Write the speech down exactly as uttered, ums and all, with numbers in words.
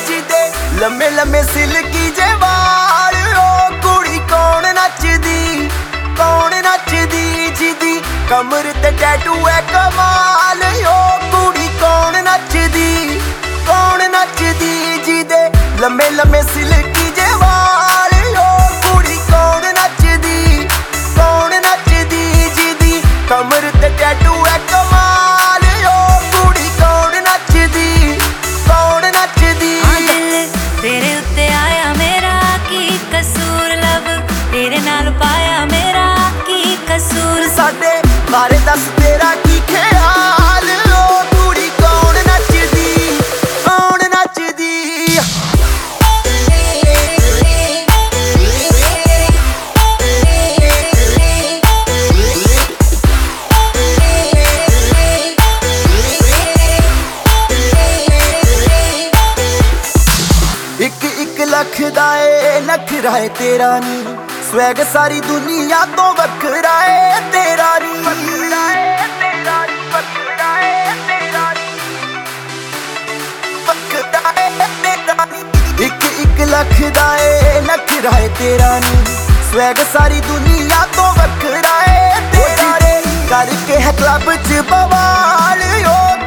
जिदे लम्मे लम्मे सिल्की जे वाल ओ कुड़ी कौन नचदी कौन नचदी जिदी कमर ते टैटू है कमाल ओ कुड़ी कौन नचदी कौन नचदी जिदे लम्मे लम्मे सिल्की जे वाल ओ कुड़ी कौन नचदी कौन नचदी जिदी कमर ते टैटू है कमाल ओ कुड़ी कौन नचदी कौन नचदी। तेरे उत्ते आया मेरा की कसूर लब तेरे नाल पाया मेरा की कसूर साडे बारे दस तेरा की ख्याल ओ कुड़ी कौन नचदी कौन नचदी। एक एक लख दा ए नखरा है तेरा नी स्वैग सारी दुनिया तो वखरा है तेरा नी एक एक लख दा ए नखरा है तेरा नी स्वैग सारी दुनिया तो वखरा है तेरा नी करके है क्लब च बवाल ओ